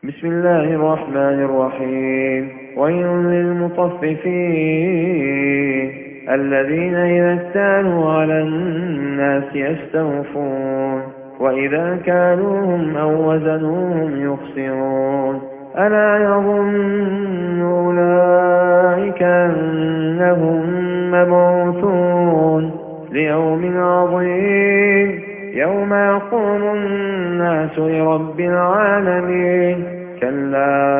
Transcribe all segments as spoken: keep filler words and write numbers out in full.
بسم الله الرحمن الرحيم. ويل للمطففين الذين إذا اكتالوا على الناس يستوفون وإذا كالوهم أو وزنوهم يخسرون. ألا يظن أولئك أنهم مبعوثون ليوم عظيم يوم يقوم الناس لرب العالمين. كلا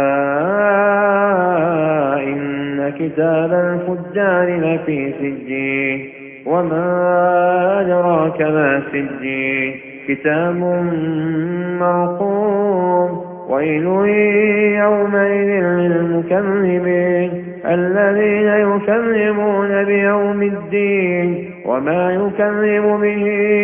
إن كتاب الفجار لفي سجين وما أدراك ما سجين كتاب مرقوم. ويل يومئذ للمكذبين الذين يكذبون بيوم الدين وما يكذب به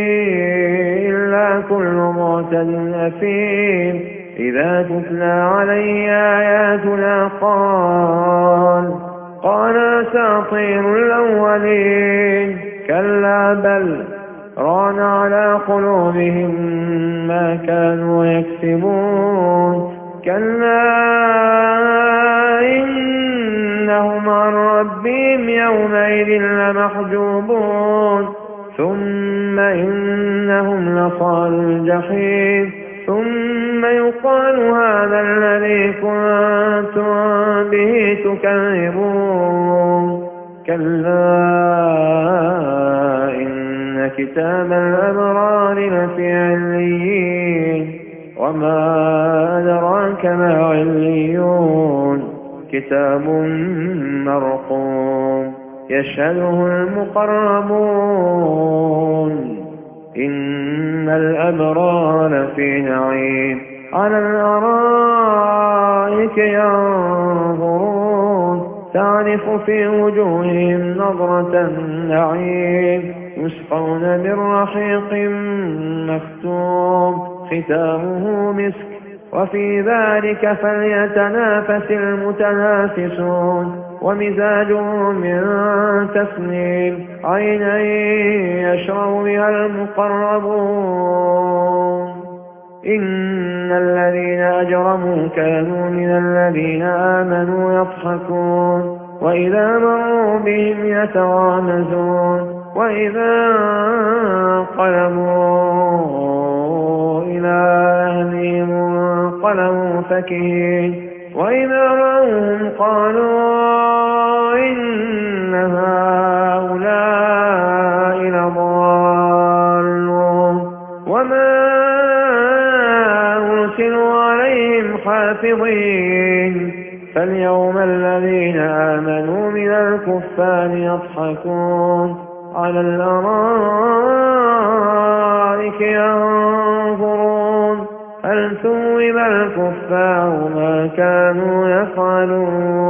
إلا كل معتد أثيم. إذا تتلى عليه آياتنا قال قال أساطير الأولين. كلا بل ران على قلوبهم ما كانوا يكسبون. كلا إنهم عن ربهم يومئذ لمحجوبون. ثم إنهم لصال الجحيم ثم يقال هذا الذي كنتم به تكذبون. كلا إن كتاب الأبرار لفي عليين وما أدراك ما عليون كتاب مرقوم يشهده المقربون. إن الأبرار لفي نعيم على الأرائك ينظرون تعرف في وجوههم نظرة النعيم. يسقون من رحيق مختوم ختامه مسك وفي ذلك فليتنافس المتنافسون. ومزاجه من تسنيم عينا يشرب بها المقربون. إن الذين أجرموا كانوا من الذين آمنوا يضحكون وإذا مروا بهم يتغامزون وإذا انقلبوا إلى أهلهم انقلبوا فكهين وإذا رأوهم قالوا إن هؤلاء لضالون وما أرسلوا عليهم حافظين. فاليوم الذين آمنوا من الكفار يضحكون على الأرائك ينظرون هل ثوب الكفار ما كانوا يفعلون.